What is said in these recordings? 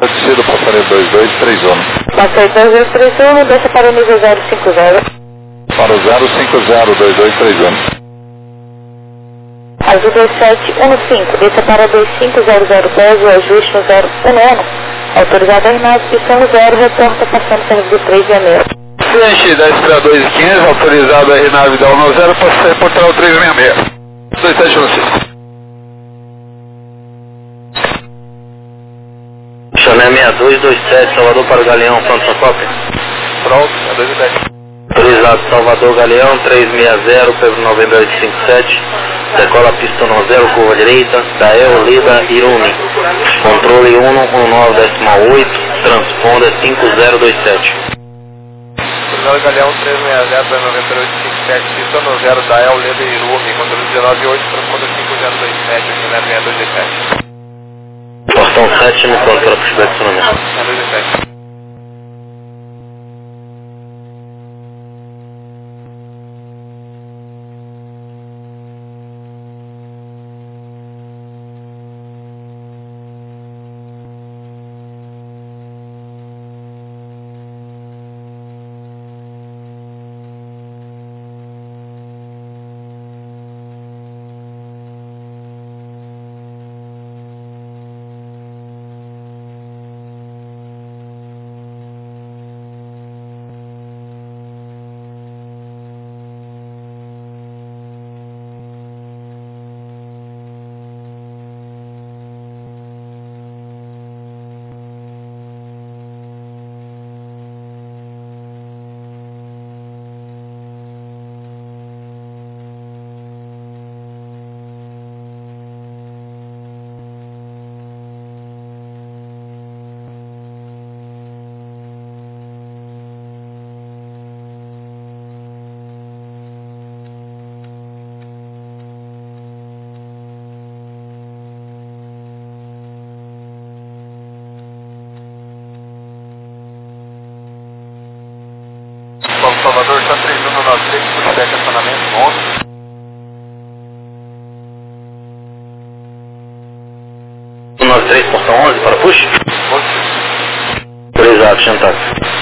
Descido, passarinho 2231. Passarinho 2231, deixa para o nível 050. Para o 050, 2231. Azul 2715, desça para 2500 pés, o ajuste no 011. Autorizado a Arnaldo, pistão 0, retorno, passando serviço 366. Frente 10 para 215, autorizado a Renave da 10, passei por trás 366. 2715. Chané 6227, Salvador para o Galeão, pronto para cópia. Pronto, 210. Autorizado Salvador Galeão, 360, Pedro 9857, decola pista 0, curva direita, Dael, Lida, Irune. Controle 119,8, transponder 5027. Autorizado Galeão, 360, Pedro 9857, pista 0, Dael, Lida, Irune. Controle 198, transponder 5027, Chané 6217. Portão 7 no ponto para puxar estacionamento. 217. Salvador, está 3193, por estacionamento 11. Nós 3, portão 11, para push? Autorizado, Chantac.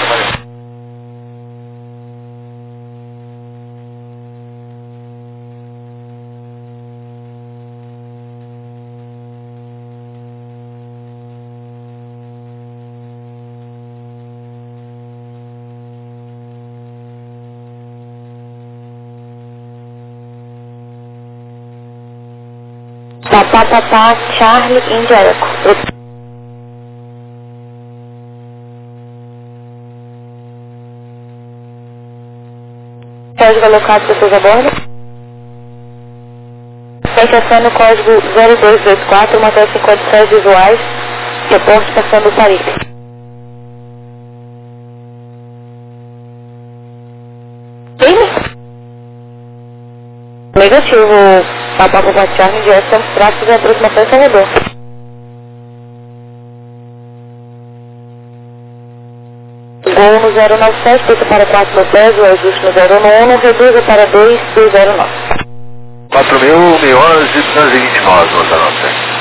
Papapá, Charlie, India Eco. Código alocado, pessoas a bordo. Exceção no código 0224, motel 56 visuais, reporte passando o Tarife. Negativo, Papapá, Charlie, India Eco, estamos práticos de aproximação em Salvador. Gol no 097, pista para 4 mil pés, o ajuste no 011, reduza para 2209. 4.011, 229.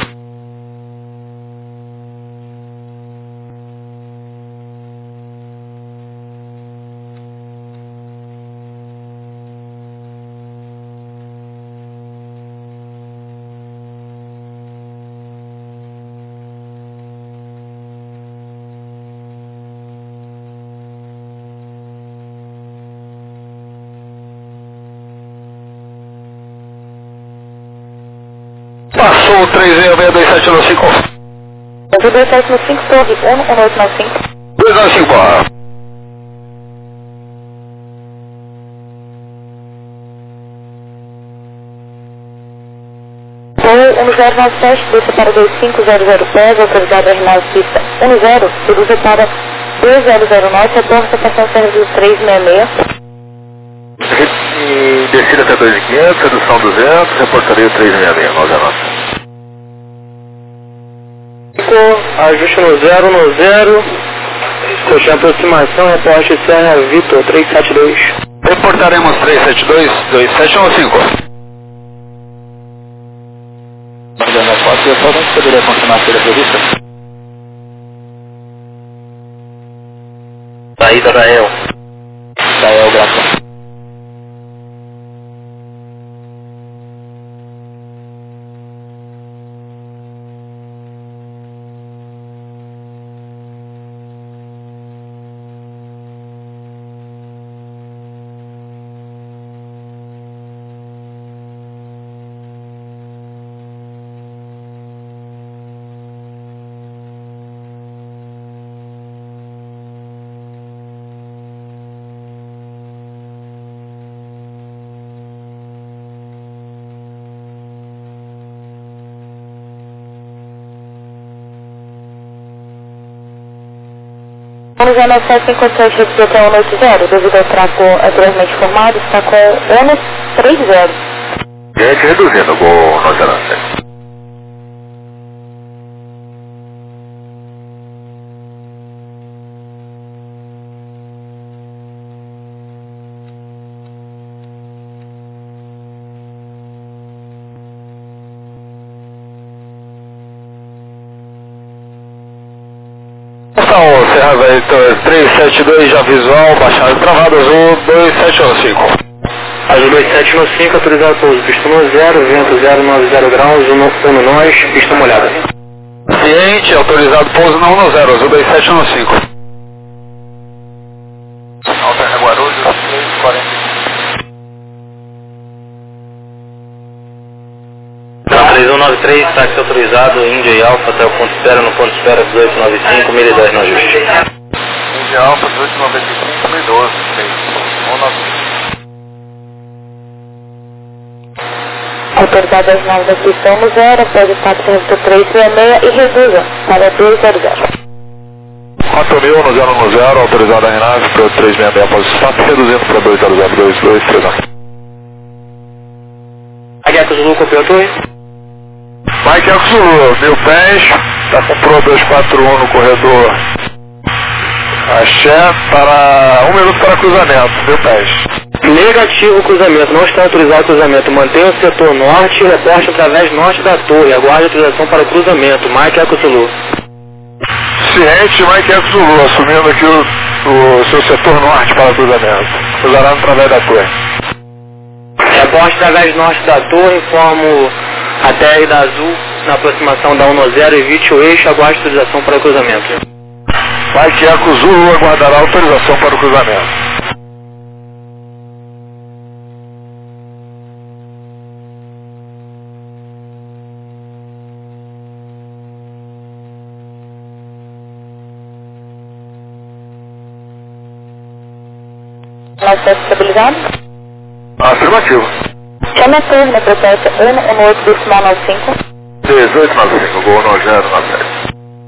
Passou o 3662795. 2795, torre 1895. 295. Gol 1097, desça para 2500 pés, autorizado a Arnaldo, pista 10, reduza para 2009, retorno para estação serviço 366. Descida até 2.500, redução 200, reportaria 366, nós anota. Ajuste no 0, coxinha aproximação, reporte Serra Vitor 372. Reportaremos 372, 2715. Na foto, eu só não poderia continuar a ser prevista. Saída da El. Grafão. Ônus NSS 57 reduzido até 180, devido ao tráfego anteriormente formado, está com ônus 30. Gente, reduzindo, Gol 907. Serra Velha 372, já visual, baixado travado, azul 2715. Azul 2715, autorizado pouso, pista 10, vento 090 graus, 1 nós, pista molhada. Ciente, autorizado pouso na 10, azul 2715. Alta Guarulhos 345. 3193, táxi autorizado, Índia e Alfa até o ponto espera, no ponto espera 1895, 1010 no ajuste. Índia Alfa 1895, 1012, 195. Autorizado às 9 da pista 10, após o táxi redutor 366 e reduza para 200. 4000 no 010, autorizado a Renave para 366 após o SAP, reduzindo para 200, 2239. Agueca Zulu, copiou a torre? Mike Eco Zulu, 1000 pés, está com Pro 241 no corredor Axé, para 1 minuto para cruzamento, 1000 pés. Negativo cruzamento, não está autorizado cruzamento. Mantenha o setor norte e reporte através norte da torre. Aguarde autorização para o cruzamento. Mike Eco Zulu. Ciente, Mike Eco Zulu, assumindo aqui o seu setor norte para cruzamento. Cruzará através da torre. Reporte através norte da torre, informo a TR da Azul na aproximação da 10, evite o eixo, aguarde autorização para o cruzamento. Mike Eco Zulu aguardará autorização para o cruzamento. NSS estabilizado? Afirmativo. Chame a torre na frequência 118,95. 1895, Gol 9097.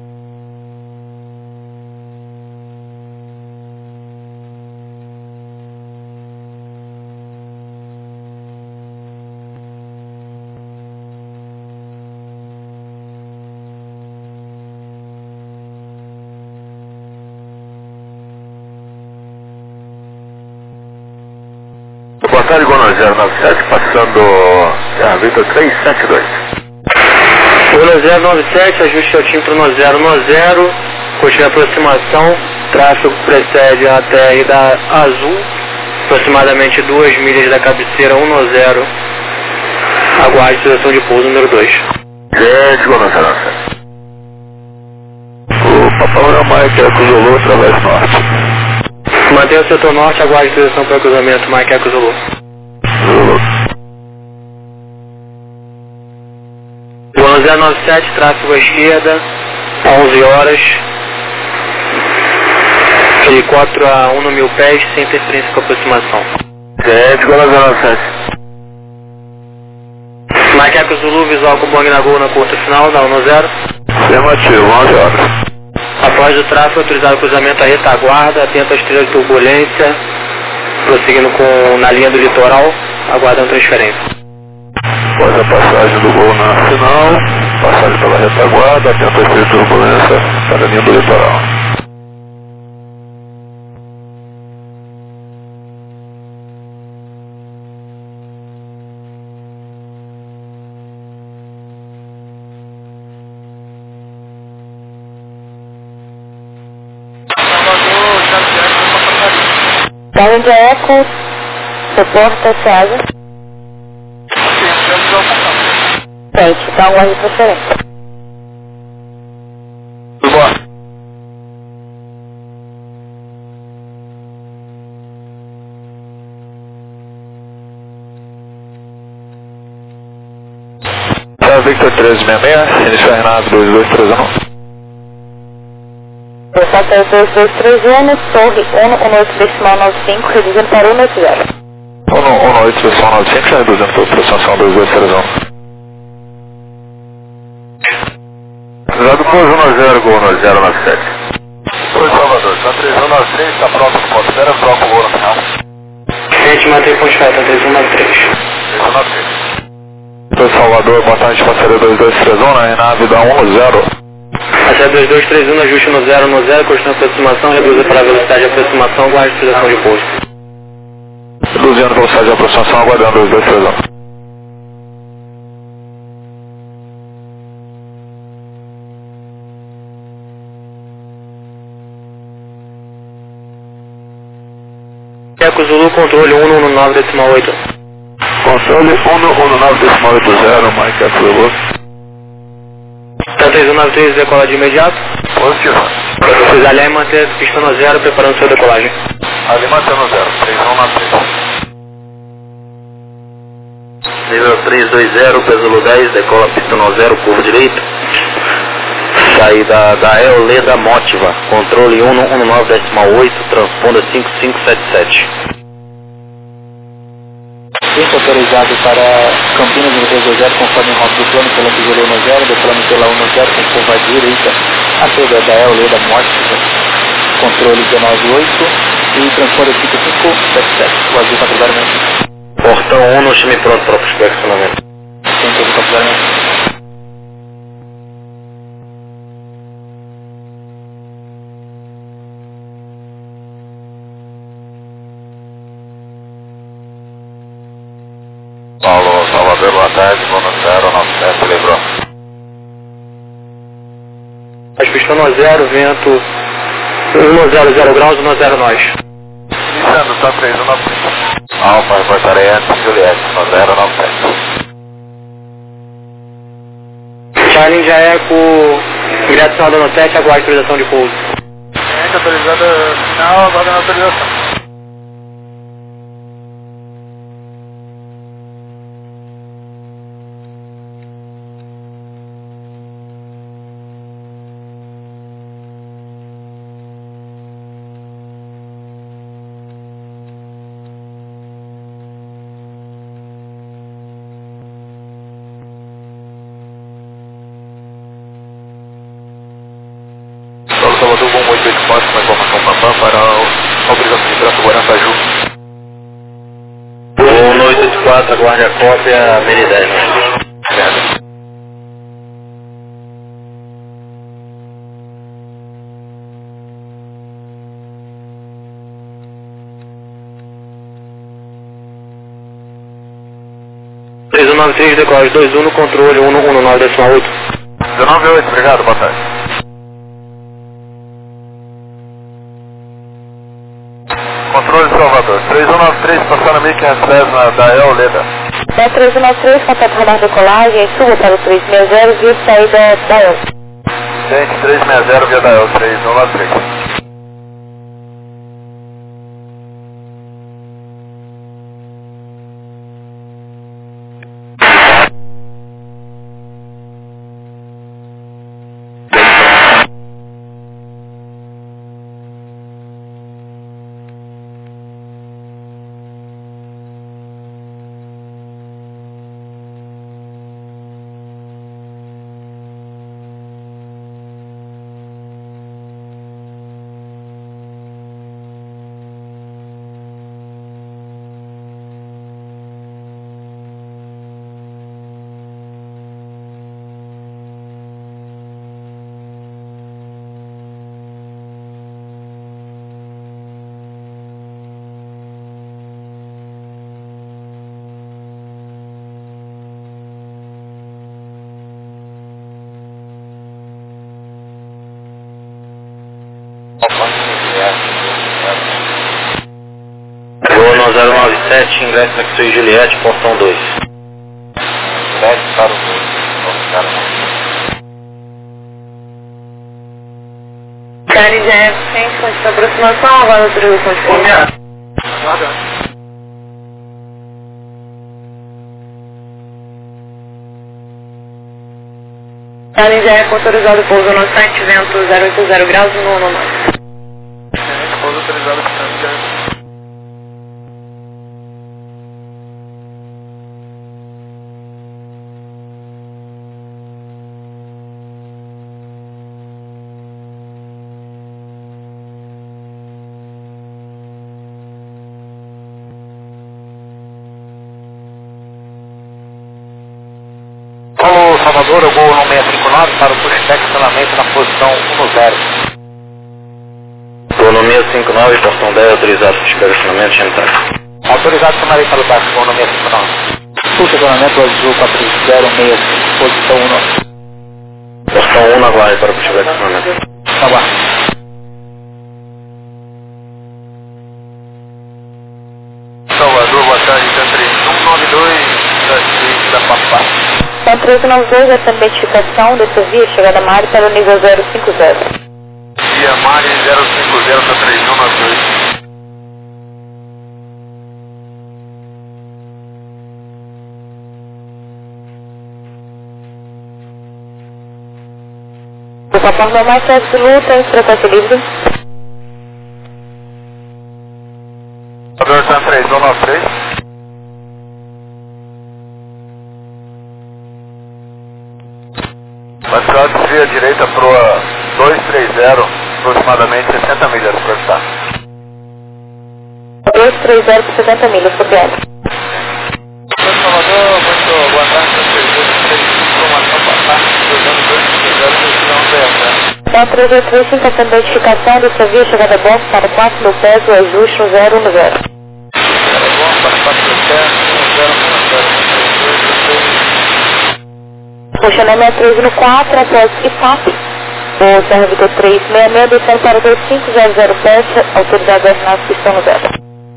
Boa tarde, Gol 9097, passando a Vitor 372. Gol 097, ajuste ao tímpano 1010, continue a aproximação, tráfego precede a TR da Azul, aproximadamente 2 milhas da cabeceira 10, aguarde autorização de pouso número 2. Gente, Gol 9097. O Papai é o Mike Eco Zulu, através norte. Mantenha o setor norte, aguarde autorização para o cruzamento, Mike Eco Zulu. Zulu. Gol 097, tráfego à esquerda, 11 horas, helicóptero a 1 no 1000 pés, sem interferência com aproximação. Gente, Gol 9097. Mike Eco Zulu, visual com Bong na Gol na curta final, da 10. Afirmativo, 11 horas. Após o tráfego, autorizado o cruzamento à retaguarda, atento à estrela de turbulência, prosseguindo na linha do litoral, aguardando transferência. Após a passagem do Gol na final, passagem pela retaguarda, atento à estrela de turbulência, para a linha do litoral. Darwin de Eco, reporta Thiago. Frente, então aguarde transferência. Boa. Victor 1366, inicial RNAV 2231. Repórter 2231, torre 118,95, reduzindo para 180. 118,95, já reduzindo para a aproximação 2231. Usado por 110, Gol 1097. Oi, Salvador, está 3193, está pronto para ponto 0, troca o gol no final. Gente, mantém ponte reta, 3193. 3193. Oi, Salvador, boa tarde, passaria 2231, na RNAV da 10. Até 2231, ajuste no 0, continua a aproximação, reduza para a velocidade de aproximação, guarde a utilização de pouso. Reduzindo a velocidade de aproximação, aguardando 2231. Eco Zulu, controle 119,8. Controle 119,80, Mike Eco Zulu. Tá 3193, decola de imediato. Positivo. Precisa alinhar e manter pista no 0, preparando sua decolagem. Ali mantendo 0, 3193. Nível 320, Pesulo 10, decola pista no 0, curva direito. Saída da Eoleda Motiva, controle 119,8, transponda 5577. Pista autorizado para Campinas 320, conforme rota do plano pela Pizoleu 10, do plano pela 10, com curva direita, a saída da Eoleda Motiva, controle 198 e transponda 5577. O azul categoricamente. Portão 1 no time pronto para o flexionamento. Tem todo o categoricamente. Paulo, Salvador, boa tarde, vou no 097, lembrou. As pistas no 0, vento 100 graus, 10 nós. Iniciando, tá 3193. Alfa, reportaria antes, Juliette, no 097. Charlie já é com direção da 7, aguarde autorização de pouso. Cliente autorizada final, aguardando autorização. Salvador, bom 884, com a informação PAMPAM para a obrigação de trânsito Guarantaju. 1884, aguarde a cópia, Meridés. Obrigado. .393, decolagem 21 no controle 119,8. 198, obrigado, boa tarde. Controle de Salvador, 3193, passando a 1500 da Eoleda. Da 3193, contato radar decolagem, suba para o 360, via saída da El. Gente, 360 via da El, 3193. 1397, ingresso na Sui Juliette, portão 2. Juliette para o 2. KLJF, frente, ponte de aproximação, agora autorização de contato. KLJF autorizado o pouso no site, vento 080 graus no 19. Pouso autorizado por Santos. Salvador, eu vou no 659 para o pushback estacionamento na posição 10. Vou no 659, portão 10, autorizado pushback estacionamento, entrar. Autorizado chamarei para o baixo, vou no 659. Estacionamento azul 406, posição 1. Portão 1, aguarde para o pushback estacionamento. Aguarde. Salvador, boa tarde, 3192 da Papá. Então, 1392, essa identificação dessa via, chegada a Mari para o nível 050. Via Mari 050 para 3192. O papai normal é absoluta em frequência livre. Salvador, 3193. Batizado desvia à direita para 230, aproximadamente 60 milhas para estar. 230 por 70 milhas, copiado. Salvador, muito boa tarde, informação passada, 220 Então, 3835, essa identificação dessa via, chegada a Bom para 4 mil pés, o ajuste 010. Era bom para 4 mil pés, 010. Funcionamento 314, após IFAP, o CRVT 366, descendo para 2500 pés, autorizado a assinar pistão no 0.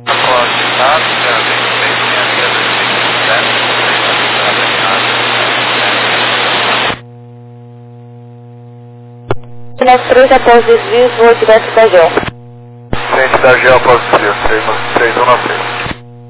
Final 3, após desvios, voo direto da GEL. Frente da GEL após desvio, 3193.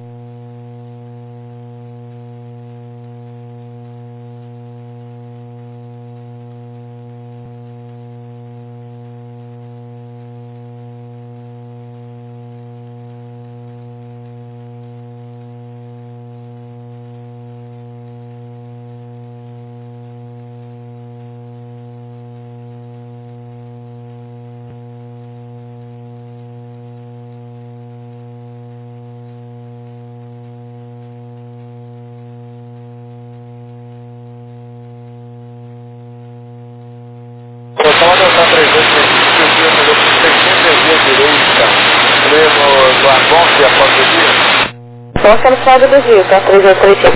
Então, estamos falando do Rio, tá? 3835.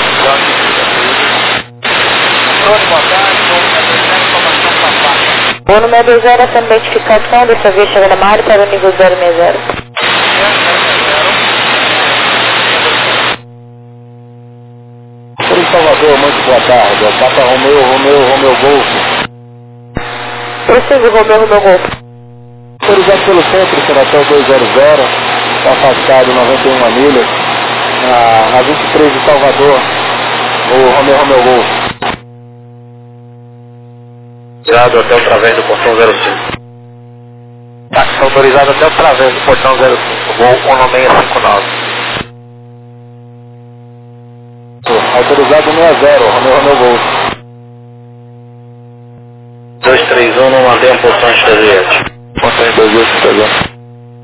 Vou no 620, essa identificação dessa via chegando a Mari para o nível 060. Por Salvador, muito boa tarde. Papa Romeu Golf. Preciso, Romeu Golf. Autorizado pelo centro, Senator 200, afastado 91 milhas, na 23 de Salvador, o Romeu Golf. Autorizado até o través do portão 05. Táxi autorizado até o través do portão 05, voo 1659. Autorizado 60, Romeu Golf. 231, não mantém a posição de Juliette. Portão 28,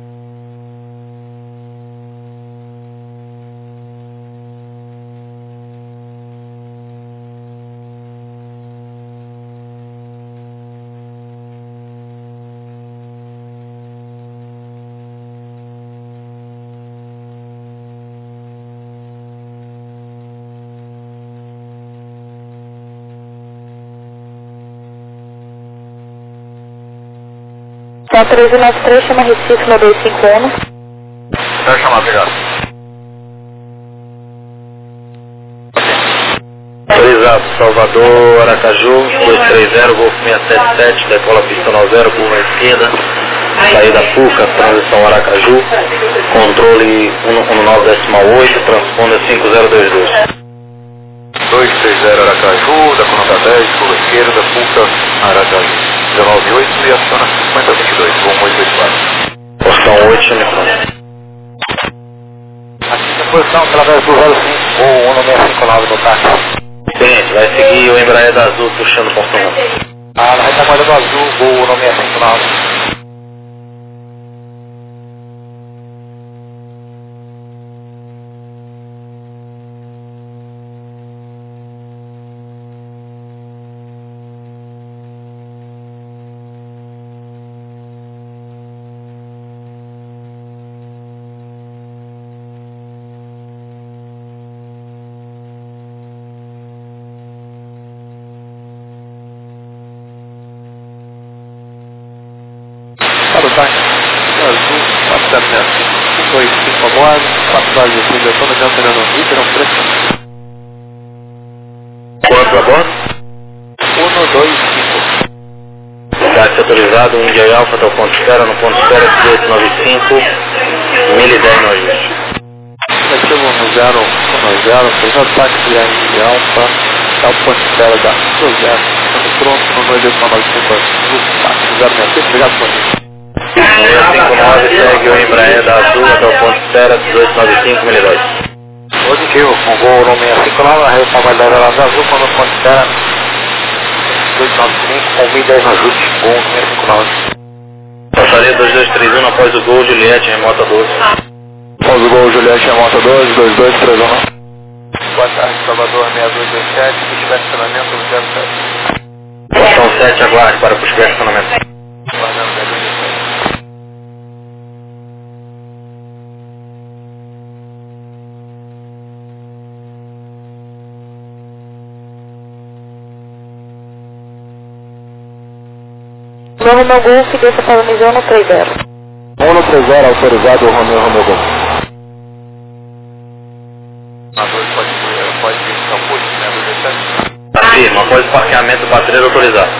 Então, 1393, chama Recife no 251. Pode chamar, obrigado. Obrigado. Salvador, Aracaju, 230, Golfo 677, decola pista 90, curva à esquerda, saída Puca, transição Aracaju, controle 119,8, transponder 5022. 230 Aracaju, da Conota 10, curva esquerda, Puca, Aracaju, 198 e aciona 5022, voo 884. Porção 8, Unicron. Aqui na posição, através do 05, voo 1659 no táxi. Tenente, vai seguir o Embraer da Azul puxando o portão 1. Na retaguarda do Azul, voo 1659. Para o táxi Azul, 475 abordo, 4 vagas de fundo, estou no Fernando Henrique, não preço. Quanto a bordo? 125. Táxi autorizado, India Alfa, até o ponto de espera, no ponto de espera 1895, 1010 no ajuste. Negativo no 0, autorizado táxi da India Alfa, está o ponto de espera da 20, estamos pronto no 295 Azul, táxi 066, obrigado por isso. 659 segue o Embraer da Azul até o ponto de espera 1895, 1010. Positivo, com voo no 659, a retaguarda da Azul, quando o ponto de espera 295, com 1010 no ajuste, voo no 659. Passaria 2231 após o Gol Juliette, remota 12. Após o Gol Juliette, remota 12, 2231. Boa tarde, Salvador 6227, puxback estacionamento 07. Porção 7, aguarde para puxback estacionamento. Guardando 0227. Romeo Golf, desça para o Mizuno 30. 130 autorizado, Romeo Golf. A 2 pode vir para o posto, né, 227? Afirma, após o parqueamento, bateria autorizado.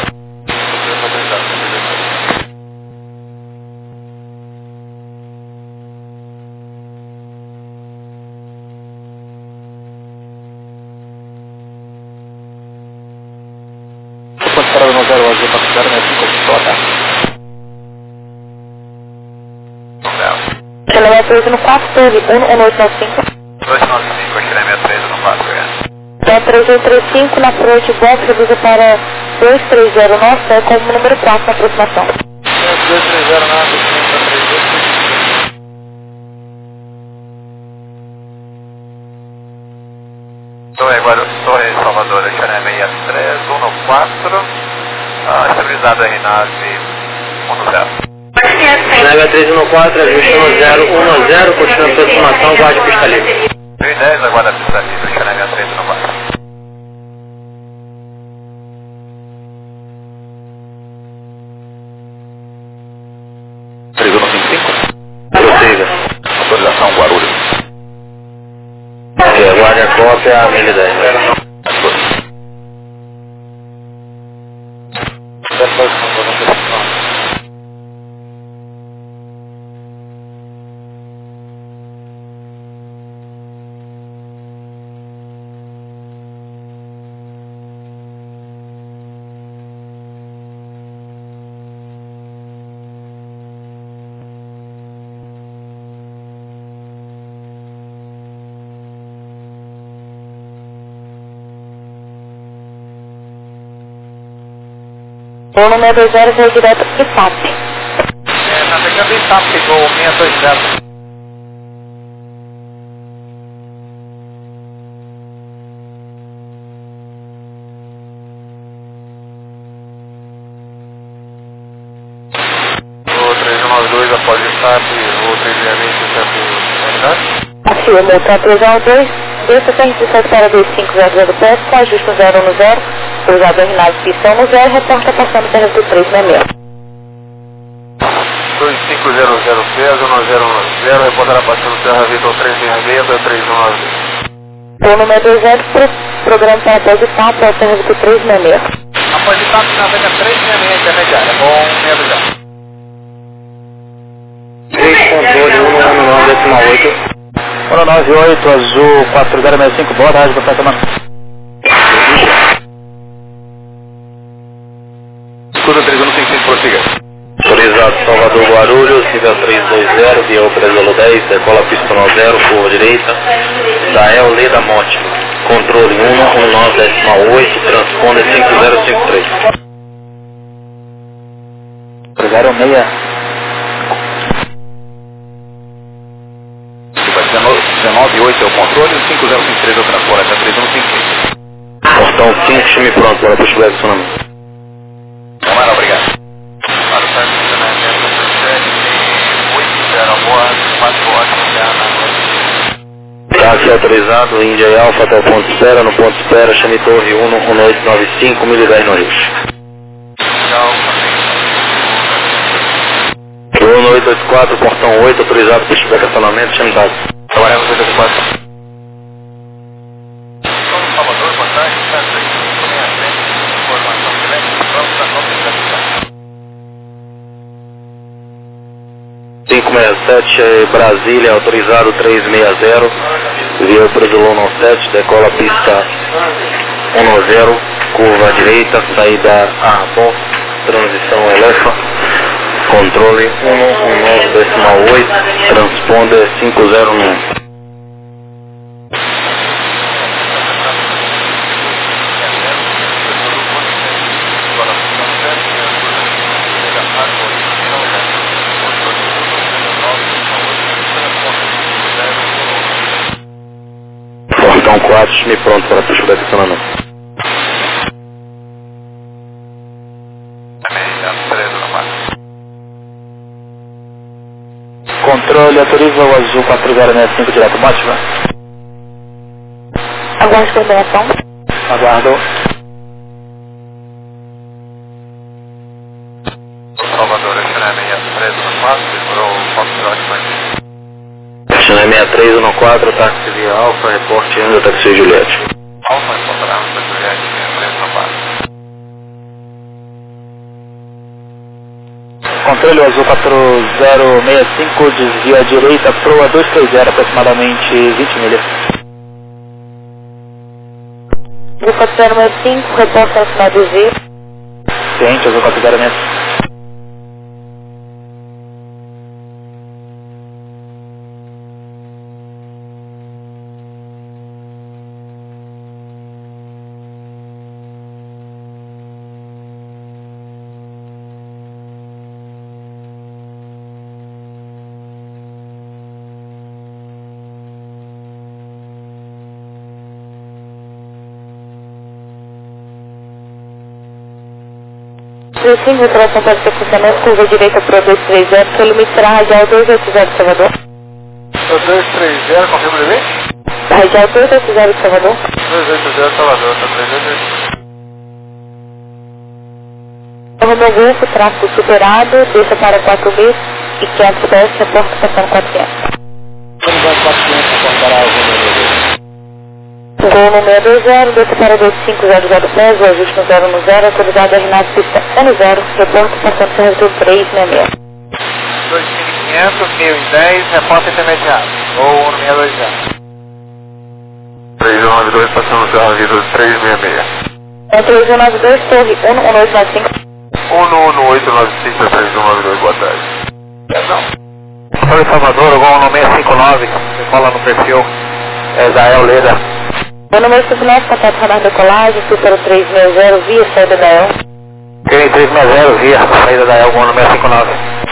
Depois parada no 0 azul para ficar na 5 toda. Quilômetro 13 no 4, teve 1895. 295, aqui na minha 13 no 4, Então 3835 na frente, box, reduza para 2309, como número 4 na aproximação. 230 na aproximação 3835. Torre Salvador, Xané 63, 1 no 4, estabilizado RNAV 10. Nave 314, ajuste no 010, continua a aproximação, guarde pista livre. 10, aguarda a pista livre, Xané 63 no 4. Preso no 25? Prossiga. Autorização Guarulhos. Aguarde a cópia, 1010. O número 20 veio direto para ITAP. Na pegada ITAP, pegou 620. O 392 após ITAP, o 320 certo, Afirma, o 312, desça 117 para 2500 pés, com ajuste no 010, cruzado RNAV pista 10, reporta passando pela 366. 2500 peso, 1010, reportará passando Serra Vitor 366, 319. Gol número 20, programa para após o TAP, alternativa 366. Após o TAP, navega 366 intermediária, bom, 3 controle 119,8. 198, azul 4065, boa tarde, departamento. Escuta 3155, prossiga. Autorizado Salvador Guarulhos, nível 320, via Brasil 10, decola pista 0, curva direita, Dael Leda Monte, controle 119,8, transponder 5053. 06. 19,8 é o controle, 5053 é o transponder, até 3155. Portão 5, time pronto para puxar o acionamento. Tomara, obrigado. Para o estacionamento 780, boa, 4 horas, Táxi autorizado, Índia e Alfa até o ponto de espera, no ponto de espera, chame Torre 11895, 1010 no Rio. 1884, portão 8, autorizado para puxar o acionamento, chame táxi. Trabalhamos 884. Salvador, boa tarde, está 3567, informação direta, vamos para a nova identificação. 567, Brasília, autorizado 360, via Brasil 17, decola pista 10, curva direita, saída Arbon, transição Elefa, controle 119,8, transponder 501. Portão 4, time pronto para puxar o acionamento. Controle, autoriza o azul 4065 direto, Bátima. Aguarde coordenação. Aguardo. Salvador, XNE 6314, demorou o Foxtrot mais. XNE 6314, táxi via Alfa, reporte ainda taxi Juliette. Alfa, reportará no Juliette, 6314. Controle azul 4065, desvia à direita, proa 230, aproximadamente 20 milhas. Azul 4065, reporta ao final do Z. Ciente, azul 4065. Sim, vibração para sequenciamento, curva direita para 230, pelo limitar radial 280 Salvador. 230, confirma o limite? Radial 280 Salvador. 280 Salvador, tá 380. Romeu Golfo, tráfego superado, deixa para 4.500 pés, reporta passando 400. Unidade 400, reportará o Romeu Golfo. Gol número 20, deixa para 2500 pés, o ajuste no 0 no 0, autorizado a RNAV pista 10, reporta passando servidor 366. 2500, 1010, repórter intermediário, ou 1620. 3192, passando o aviso 366. 3192, torre 11895. 11895, 3192, boa tarde. Perdão. Oi, Salvador, igual 1659, você fala no perfil, Dael Leda. Meu número 59, contato radar decolagem, fui para o 360, via saída da El. Quem 360, via saída da El, número 659.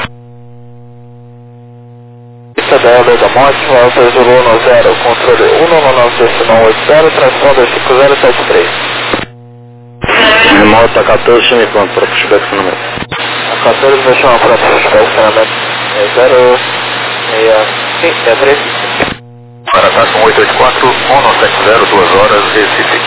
Pista da El Leda Monte, alta Zulu 10, controle 119-80, transponder 5073. Remota 14, chame pronto para puxar o acionamento. A 14 vai chamar para puxar o acionamento. 063. Para Taxon 884, 1970, 2 horas, Recife.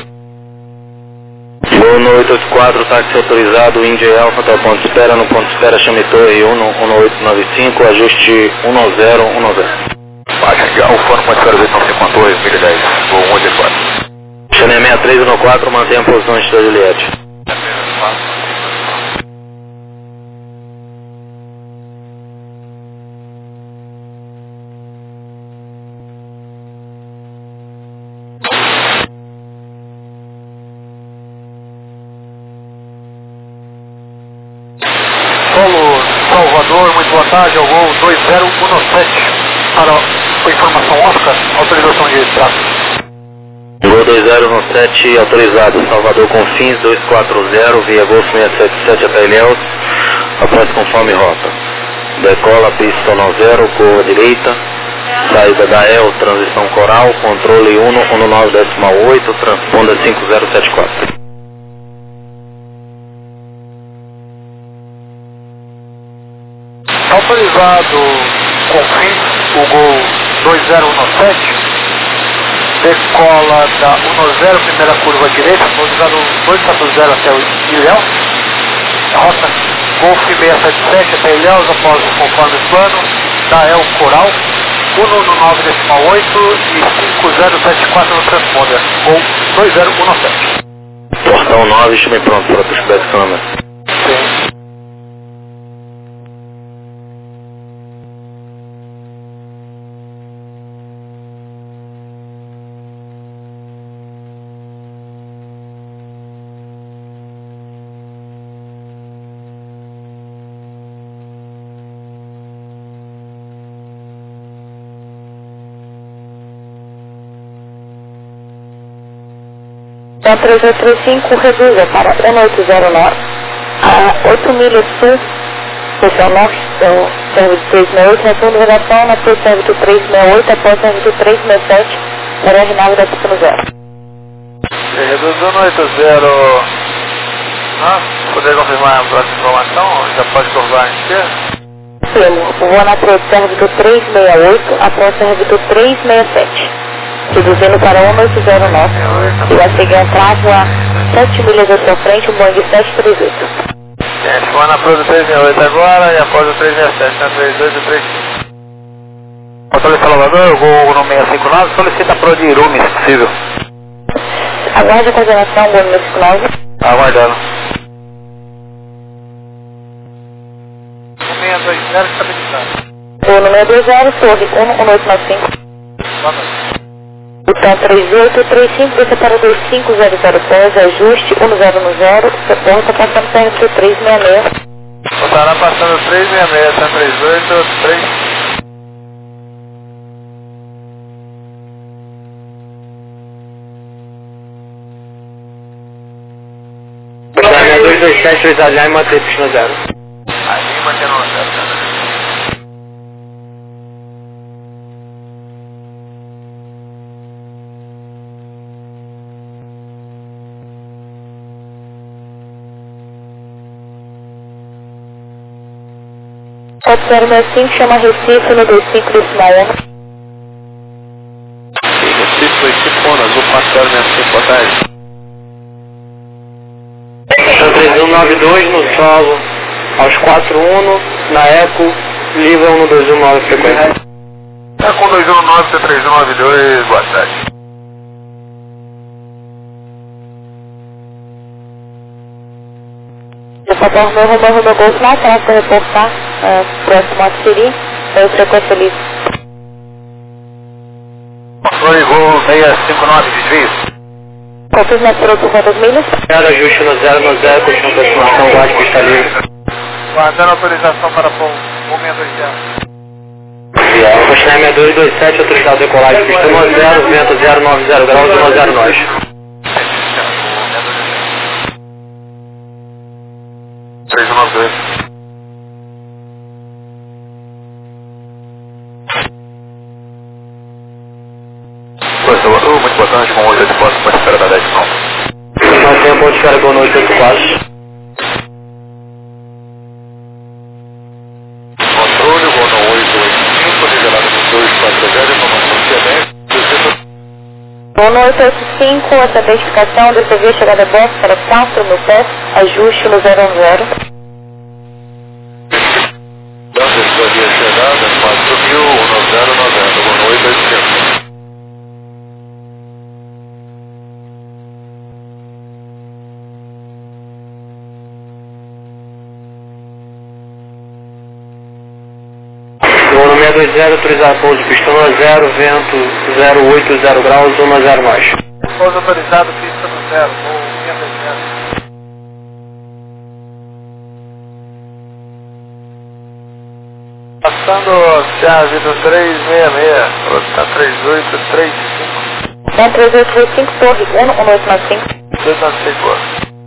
Gol no 884, táxi autorizado, Índia e Alfa até o ponto de espera, no ponto de espera chame Torre 11895, ajuste 1010. Acho Alfa no Monte 52, 1010, voo 184. Channel 6314, mantenha a posição de Juliette. Solo Salvador, muito boa tarde, ao voo 2017 para a informação Oscar, autorização de tráfego. Gol 2017 autorizado, Salvador Confins 240 via Golf 677 até Ilhéus, após conforme rota. Decola pista 90, curva direita, saída da EL, transição coral, controle 119.8, transponda 5074. Autorizado Confins, o Gol 2017. Decola da 10, primeira curva direita, autorizado 240 até o Ilhéus. Rota Golf 677 até Ilhéus, após o conforme plano, da El Coral, 119.8 e 5074 no transponder, Gol 2017. Portão 9, estive pronto para puxar a câmera. Sim. Então 3835 reduza para 1809 a 8 milhas sul, seção norte, serviço 368, retorno de redação na serviço 368 após serviço 367 para a aeronave da pista no zero. Reduzindo 80, poder confirmar a próxima informação? Já pode curvar a esquerda? Sim, o voo na serviço 368 após serviço 367. Reduzindo para 1809 e a seguir um travo a 7 milhas à sua frente, um Boeing 738. Gente, vou na Pro do 368 agora e após o 367, na 32 e 35. Controle Salvador, voo no 659, solicita a Pro de Irumi, se possível. Aguarde a coordenação, Boeing 659. Aguardando. 620, estabilizado. Voo no 620, torre 1895. Boa noite. Botão 3835, você para 2500 pés, ajuste 1010, reporta passando para 366. Estará passando 366, 138, 3... Channel 227, autorizado e manter pista no zero. Aí, mantendo no zero. Foto 065, chama Recife no 25.1. Recife, Recife, azul 4065, boa tarde. 3192 no solo, aos 41, na Eco, livre 1219 frequência. É com 219, C3192, boa tarde. Eu só posso ver o Romeu Golf lá atrás para reportar, próximo a Siri, eu frequência livre. Controle Gol 659, desvio. Confirma por quantas milhas? Era ajuste no 090, continua aproximação, guarde pista livre. Guardando autorização para voo 620. Channel 6227, autorizado decolagem pista 10, vento 090 graus, 109. 392. Oi, Salvador, muito boa tarde, com 884, pode esperar da 10 não. Mantenha ponto de espera com 884. Controle, voo no 885, revelado no 240, informação CMS, Voo no 885, essa identificação do CV chegada a bordo para 4.000 pés, ajuste no 010. Dando sua via chegada, 4.090, boa noite, 620, autorizar pouso, pista 10, vento 080 graus, 10 nós. Pouso autorizado, pista no 0, voo 520. Passando chave do 366, tá 3835. Tá 3835, torre 1895. 295.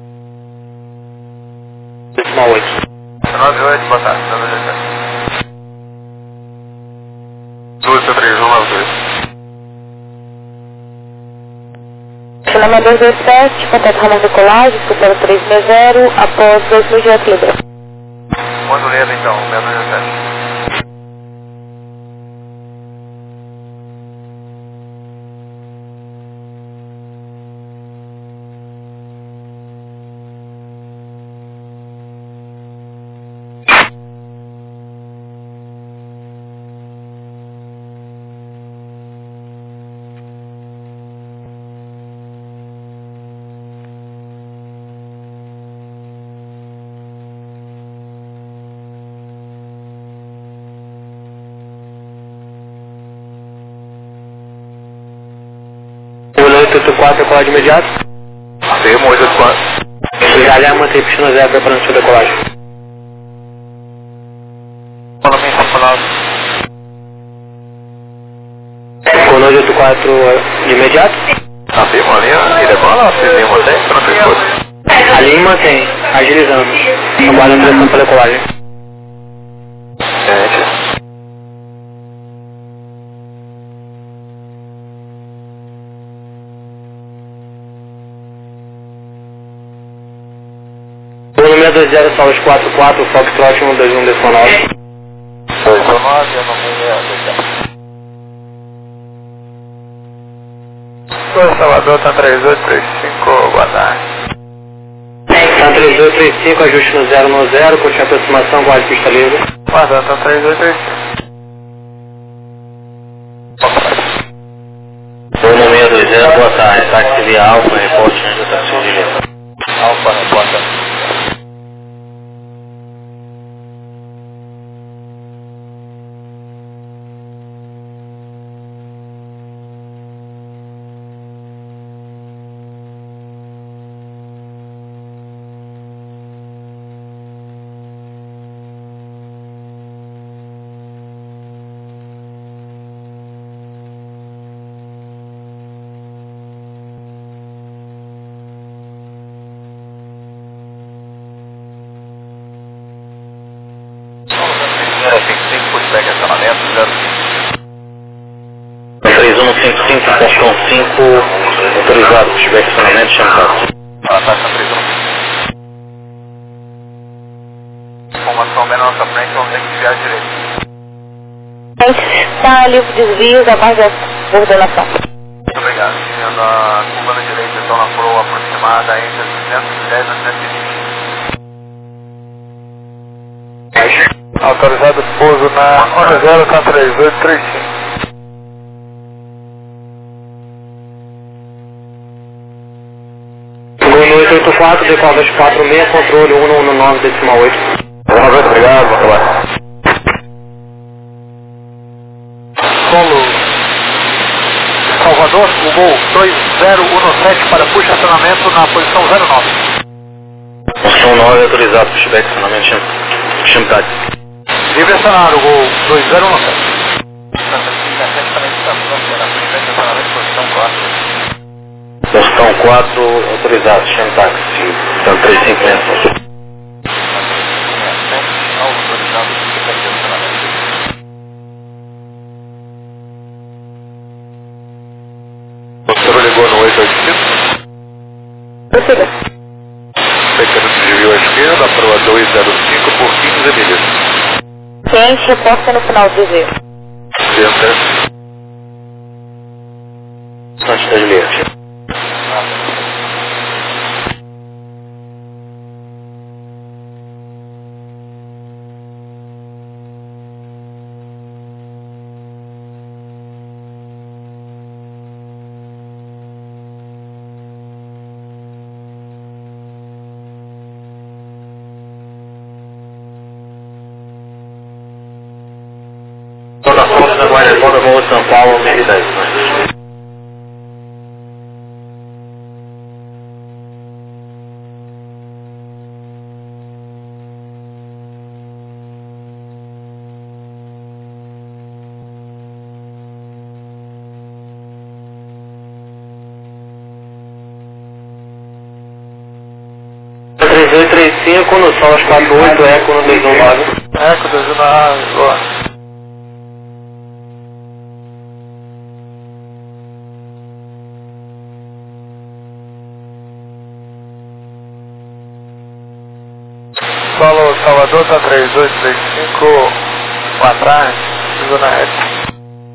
98, boa tarde, 23192. Chama 227, contato ramal decolagem, supera 360, após 2000 de equilíbrio. Manda o ledo então, 627. O 884 decolagem imediato. Sim, 884. Galera, mantém pista 0 preparando sua decolagem. Fala bem, tá falando. O 884 de imediato. Tá firme a linha, ele é bom, se tem mantém, não tem coisa. A linha mantém, agilizando. Aguardando direção para decolagem. Gente. O número 20, Saúde 44, Foxtrot 121, decimal 9. 219, eu não me lembro. Salvador, tá 3835, boa tarde. Tá 3835, ajuste no 0, continua aproximação, guarde pista livre. Guardando, tá 3835. O número 20, boa tarde, táxi via Alfa, reporte de taxi de livre. Alfa, reporta. Segue acionamento, 3155, portão 5, autorizado, se tiver acionamento, chama o táxi. taxa 31. Informação bem na nossa frente, vamos ter que desviar à direita. Está livre de desvios, aguarde a ordenação. Muito obrigado. Sendo a curva na direita, então na proa aproximada entre 210 a 120. Autorizado pouso na 10, tá 3835. Gol 884, decola 246, controle 119, decimal 8. Obrigado, bom trabalho. Solo Salvador, o voo 2017 para puxa acionamento na posição 09. Posição 9, autorizado, se tiver acionamento, chama o táxi. Livre acionário, voo 2017. Posição 4, autorizado, chama o táxi. Então 35 O senhor ligou no 885? Prossiga. Pequeno desvio à esquerda, proa 205 por 15 milhas. Cliente reporta no final do desvio. Dentro. Antes da Juliette. Toda volta com São Paulo, 1010. Tá 3235 no Solas 48, Eco no 219. Eco 219, boa. Falou, Salvador, tá 3235, atrás, Zona Eco.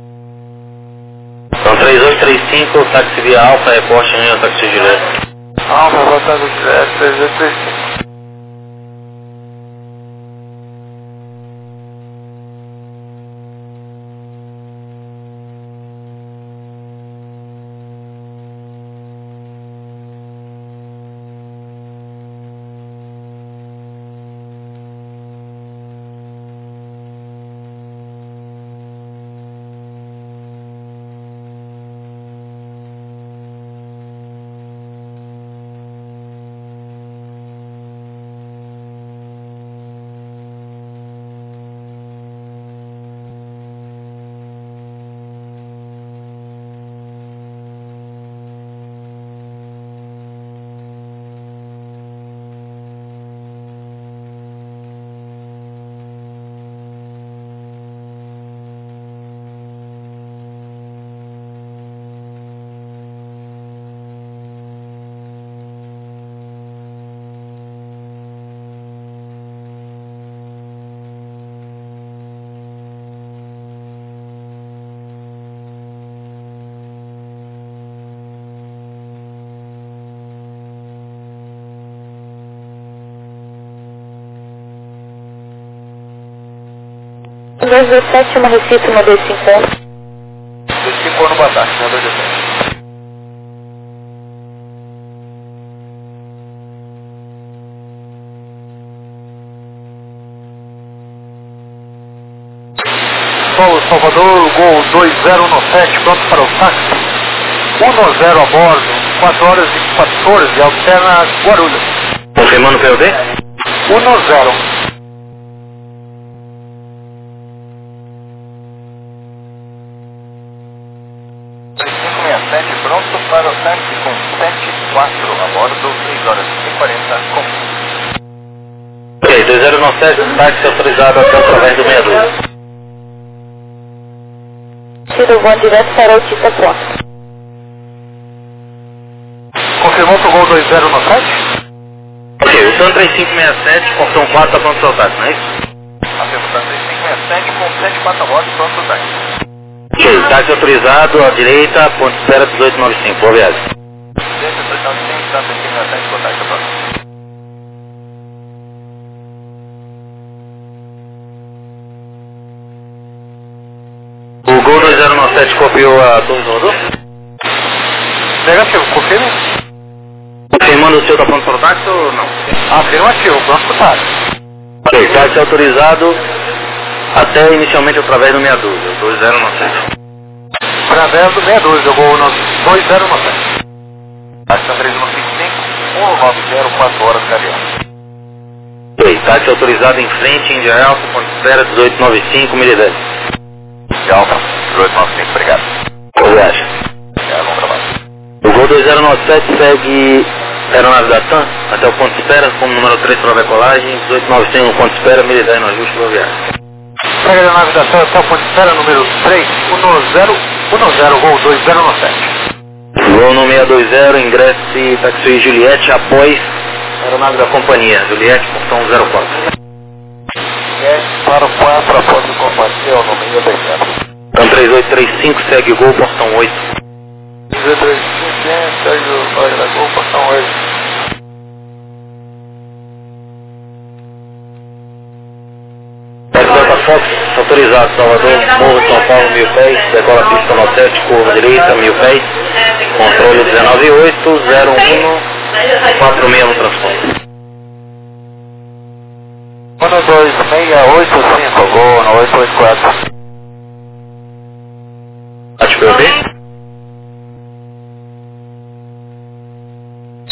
Então 3835, táxi via Alfa, reporte em táxi direto. Alfa, voltando direto, 3235. Um 227, uma Recife, uma 251. 251 no Batata, né, 227. Solo Salvador, Gol 2017, pronto para o táxi. 10 a bordo, 4 horas e 14, alterna Guarulhos. Confirmando o POD? 10. 567, pronto para o táxi com 74 a bordo, 3 horas e 40 com... Ok, 2097, táxi autorizado até através do 62. Tiro voo direto para o Tita Ponte. Confirmou para o Gol 2097? Ok, o TAN 3567, portão 4, pronto para o táxi, não é isso? Afirmo, TAN 3567 com 74 a bordo, pronto para o táxi. Ok, táxi autorizado à direita, ponto de espera 1895, boa viagem. 1895, TAN 3567, boa tarde, pronto. O Gol 2097 copiou a torre do rodô? Negativo, confirme? Confirmando o seu da pronto para o táxi ou não? Afirmativo, pronto para o táxi. Ok, táxi autorizado até inicialmente através do 62, 2097. Através do 62, eu vou no 2097. Táxi 3155, 190, 4 horas cadeado. Ok, táxi autorizado em frente, Índia Alfa, ponto de espera 1895, 1010. Alfa, 1895, obrigado. Boa viagem. Bom trabalho. O Gol 2097 segue aeronave da TAM até o ponto de espera, como número 3 para a decolagem, 1895 ponto de espera, 1010 no ajuste, boa viagem. Pega a navegação até o ponto de espera, número 3, 10, Gol 2097. Gol no 620, ingresse taxi Juliette após aeronave da companhia, Juliette, portão 04. Para o 4, após o companhia, o número 620. Então 3835, segue Gol, portão 8. 3835, segue o Gol, portão 8. Delta Fox, autorizado, Salvador, Morro de São Paulo, 1000 pés, decola pista no 7, curva direita, 1000 pés, controle 19801, 46 no transporte. 12685, Gol no 884.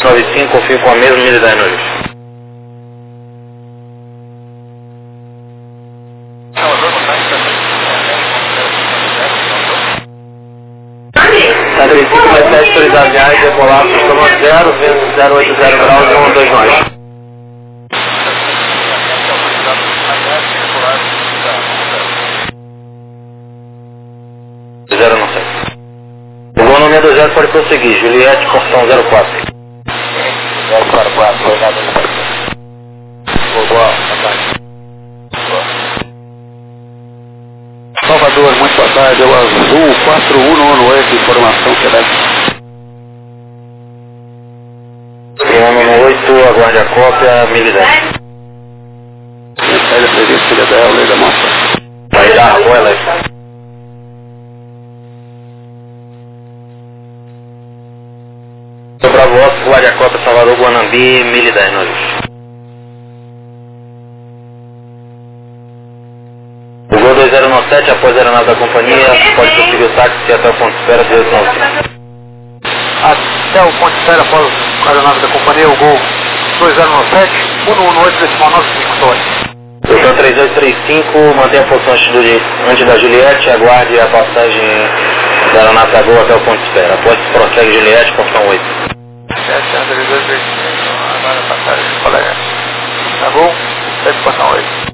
95, confio com a mesma milidade no ajuste. Tá 35 mais 7, autorizado viagem, decolar, toma 0, vento 080 graus, 129. 097. O voo no 620 pode prosseguir, Juliette, portão 04. 044, obrigado. Boa, Salvador, muito boa tarde, é o Azul 4198, informação que deve. 198, aguarde a cópia, 1010. Mensagem prevista, filha dela, lei da moça. Vai dar, boa, Alex. Bravo Oscar, guarde a cópia, Salvador, Guanambi, 1010, no ajuste. O Gol 2097, após a aeronave da companhia, pode prosseguir o táxi até o ponto de espera 1895. Até o ponto de espera após a aeronave da companhia, o Gol 2097, 118, decimal 95, Tony. Doutor 3835, mantenha a posição antes da Juliette, aguarde a passagem da aeronave da Gol até o ponto de espera. Após prossegue Juliette, portão 8. 3235, agora a passagem, colega. Tá bom? Deve portão 8.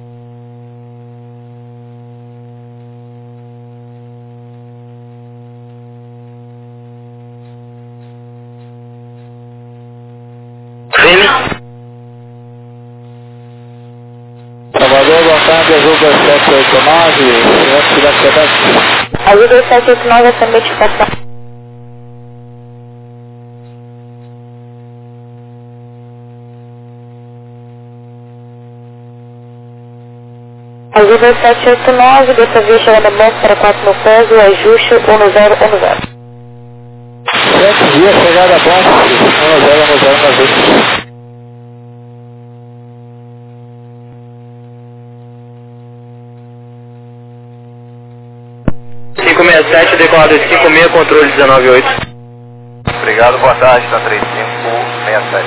Salvador, boa tarde, Azul 2789, antes da Quebec. Azul 2789, essa notificação. Azul 2789, dessa vez chegada a banco para 4 no peso, ajuste 1010. 7 dias, chegada a banco, 1010 na vez. 567, decolado 56, controle 198. Obrigado, boa tarde, tá 3567.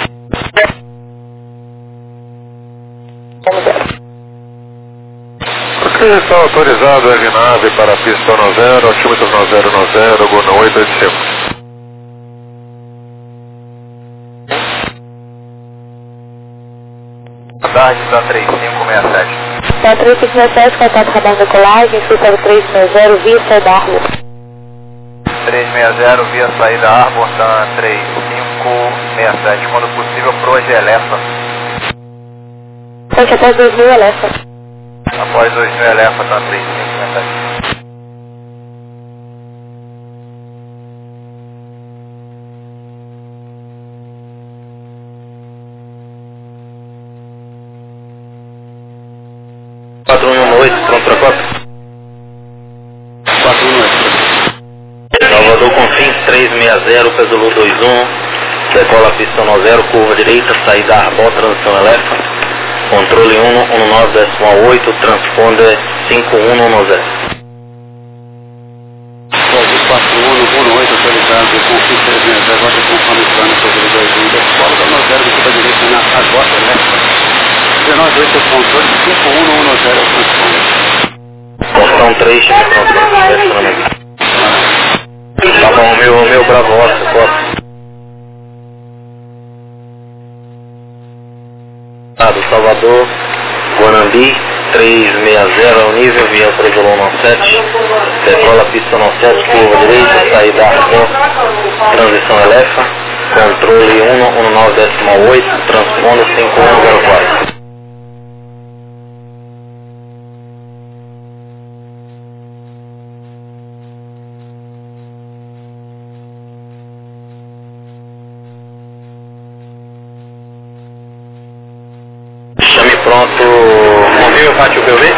Aquisição autorizado, aeronave para a pista no 0, altímetro no 090, Gol no 885. Boa tarde, tá 3567. Tá 3567, contato radar da colagem, fica 360, via saída Arbor. 360, via saída Arbor, tá 3567, quando possível, pro Elefa. Pode até 2000 Elefa. Após 2000 Elefa, tá 3567. Pronto para cópia? 418. Salvador Confins 360, Pesolou 21, decola pista no 0, curva direita, saída Arbor, transição Elefa, controle 119.8, transponder 5110. Salvador 4118, autorizado, Confins 360, agora conforme o plano, Pesolou 21, decola da no 0, curva direita na Arbor, Elefa. 198 controle, 5110 é o transponder. Portão 3, chega pronto para estacionamento. Tá bom, meu Bravo Oscar, costa. Tá, do Salvador, Guanambi, 360 ao nível, via Presolon 97, decola pista 97, curva direita, saída Arbor, transição Elefa, controle 119.8, transponder 5104. Pronto, confirme o pátio PV?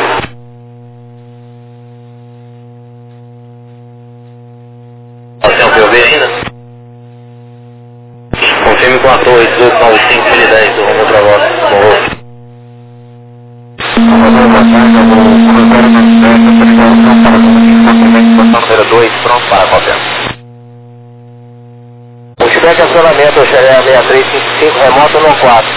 Tem o PV ainda? Confirme com a torre 1895 10 do rumo para volta, com o outro. Número 2, pronto para a cópia. O feedback estacionamento, Xeré 6355, remoto no 4.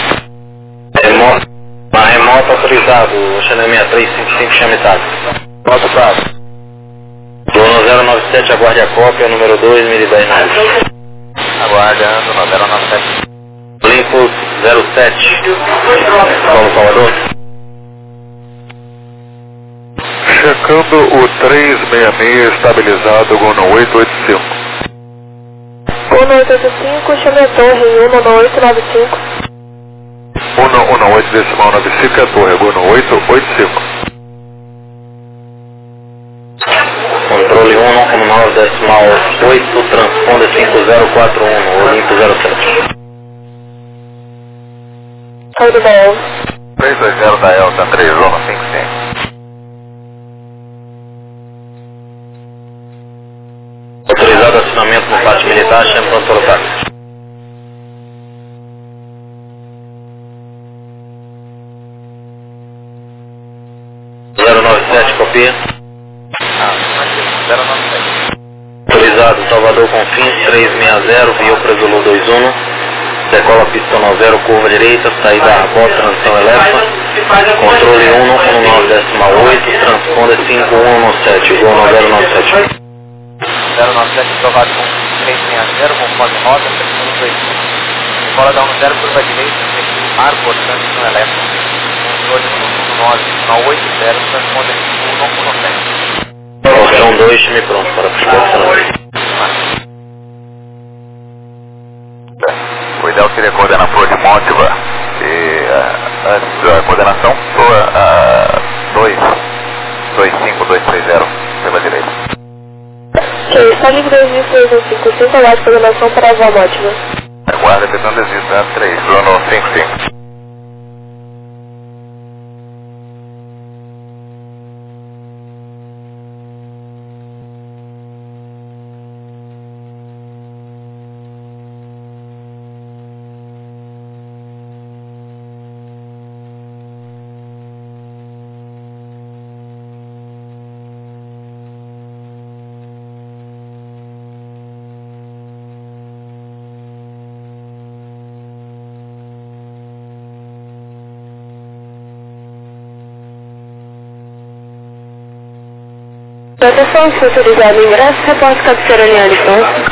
Remoto autorizado, Xeré 6355, chame táxi. Remoto 4. Dono 097, aguarde a cópia, número 2, me dá Aguardando, 097. Limpo 07. Como Salvador? Checando o 366 estabilizado, Gono 885. Gono 885, chame a torre em 11895. 118,95 é a torre, Gono 885. Controle 119,8, transponda 5041, Olimpo 07. Oi, do Bel. 320 da Elta 3, zona 55. Autorizado acionamento no pátio militar, chame pronto para o táxi. Copia. 097. Autorizado Salvador Confins 360, Via Presolô 21. Decola pista 90, curva direita, saída Arbó, transição elétrica. Controle 119,8, transponda 5117, igual 097. 097 aprovado com 360, conforme rota, segundo 2. Decola da 10, curva direita, Arbó, transição elétrica. Controle 119,80, transponda 5117. Opção 2, time pronto para fiscalização. O ideal seria coordenar por de Mótiva e antes da coordenação soa 225-230 pela direita. Ok, está livre 2355, aguarde coordenação para a Vó Mótiva. Aguarda tentando desistir 3, Bruno 55. Atenção, se autorizado o ingresso, reporte cabeceira linha de frente.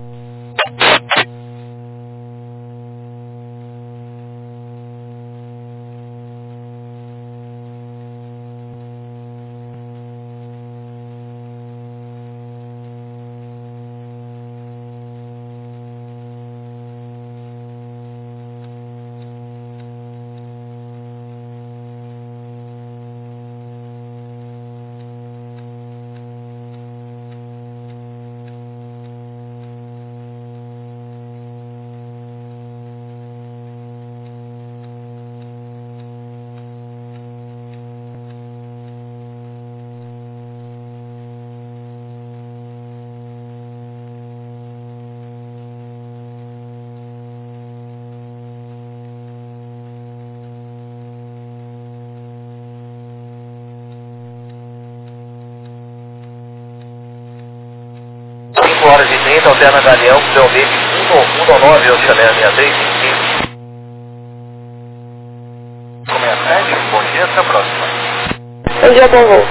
Horas e 30, alterna Daniel, Leomir 119, Oceané 6355. Comandante, bom dia, até a próxima. Bom dia, bom voo.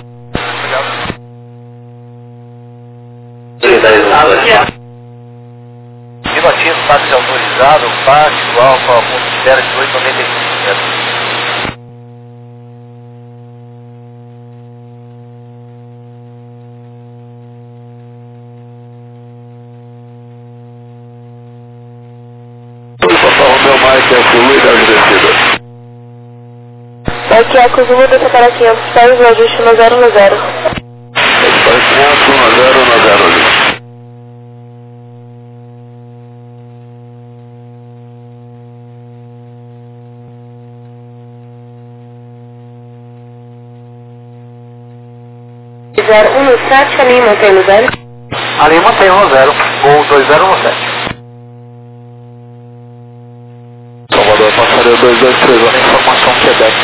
Privativo, táxi autorizado, pátio, alfa, ponto de espera de 895 metros. Aqui é a Cozuma desce para 500 pés, o ajuste no 0 no 0. Vai 500 no 0 no 0 ali. Zero 17, a linha mantém no 0. A linha mantém no 0, ou 2017. Salvador, passaria 223, a informação Quebec.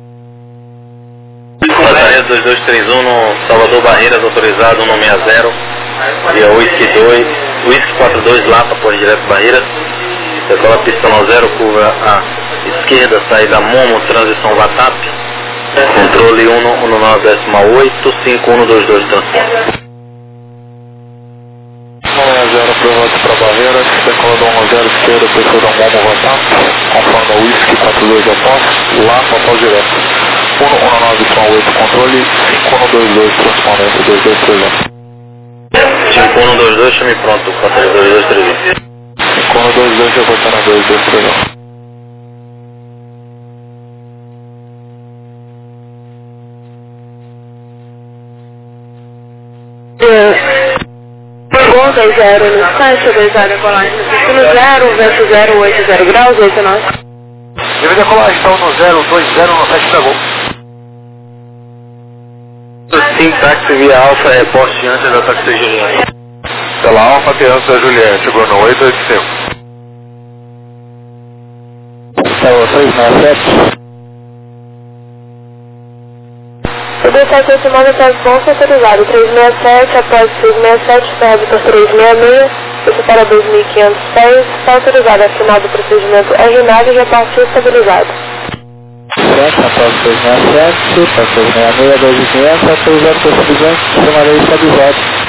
Passaria 2231 no Salvador Barreiras, autorizado 160, via 82. Whisky 42, Lapa, Porto Direto Barreira. Decola pista 0, curva à esquerda, saída Momo, transição Vatap. Controle 119.8, 5122 de transporte. 0 para volta para Barreira, decola do 10 esquerda, pressura Momo Vatap. Conforme a Whisky 42 após, Lapa, Porto Direto. 119.8, controle 5122, correspondência 2230. 5122, chame pronto, 4223. 5122, reportando a 2230. Pergunta 0 no site, 2 decolagem no destino 0, vento 0, 80 graus, 89. Nível de decolagem estão no 020 no 7 da Gol. Sim, táxi via Alfa, reporte antes da táxi Juliette. Pela Alfa, antes da Juliette, chegou no 885. Está vocês na 7. O D7 estimado transporte autorizado 367, após 367, serve por 366, isso para 2.500 pés, está autorizado, assinado o procedimento R9 e repartir estabilizado. 7, após 367, para 366, 2.500, autorizado o procedimento, chamarei estabilizado.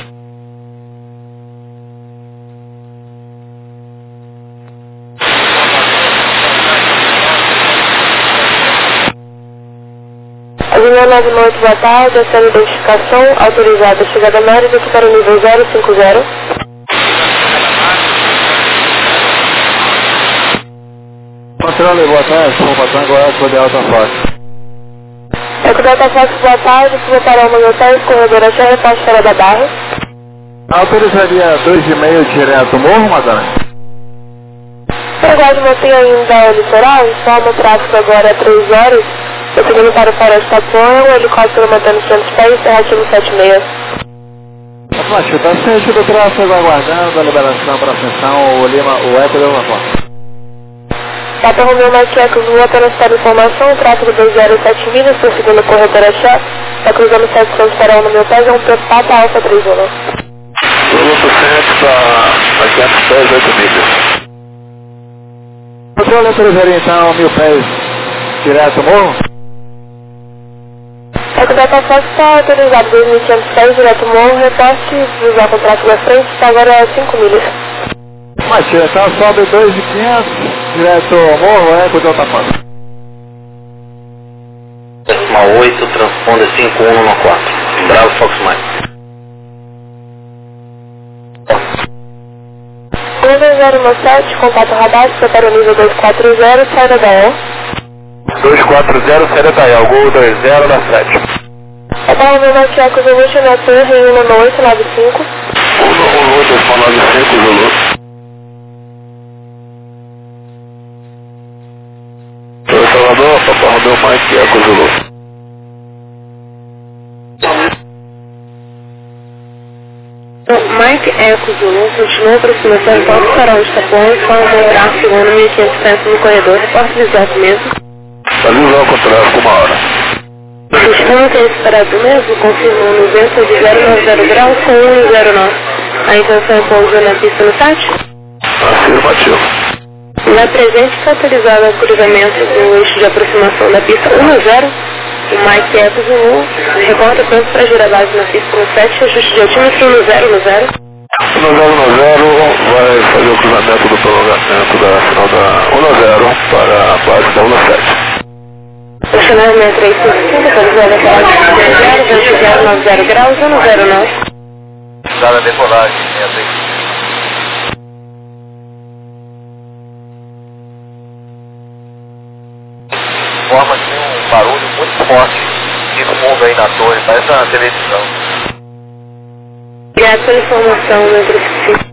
Avenida 98, boa tarde, essa é a identificação autorizada, chegada média aqui para o nível 050. Controle, boa tarde, sou o patrão Goiás, vou de Alta Fox. Eco Delta Fox, boa tarde, se para o hotel, corredor até repasse fora da barra. Autorizaria 2,5 direto morro, madame? Aguarde mantém ainda o litoral, informa o tráfego agora a 3 horas. Eu seguindo para o Floresta Tapão, o helicóptero mantendo 500 pés, interativo 76. Abaixo, está ciente do tráfego aguardando a liberação para a ascensão, o Lima, o Eco deu uma foto. Papa Romeu Marquecos, vou apenas para informação, tráfego 207 milhas, prosseguindo o corredor Axé, está cruzando 700 para o no meu pés, é um Papa Alfa 31. Lula 800 a 500 pés, 8 milhas. Controle autorizaria então 1.000 pés direto morro? Eco Delta Fox está autorizado 2.500 pés, direto morro, reposte, usar com tráfego à frente, está agora 5 milhas. Matia, então sobe 2.500, direto morro, Eco Delta Fox. 8, transponder 5114. Bravo Fox Mike. 12017, contato radar, para o nível 240, saída da E. 240, saída da El, Gol 20 da 7. Papa Romeu Marquecos, eu vou chamar a torre em 11895. 11895, Zulu. Sou Salvador, Papa Romeu Marquecos, Zulu. Mike Eco Zulu continua a aproximação em Porto Farol de Tapões, com o tráfego 1.500 pés no corredor, reporte visual mesmo. Visual com tráfego 1 hora. O destino que é esperado mesmo, confirma no vento de 090 graus com 109. A intenção é pousar na pista no site? Afirmativo. Na presente está autorizado o cruzamento do eixo de aproximação da pista 10. O Mike Eco Zulu reporta pronto para girar base na pista no 7, ajuste de altímetro no 0. No 0 vai fazer o cruzamento do prolongamento da final da 10 para a base da 17. Estacionamento 355, autorizado a falar de 0, 90 graus, 109. Dada decolagem, forma que um barulho muito forte de fundo aí na torre, parece uma televisão. Obrigado pela informação, meu grupo.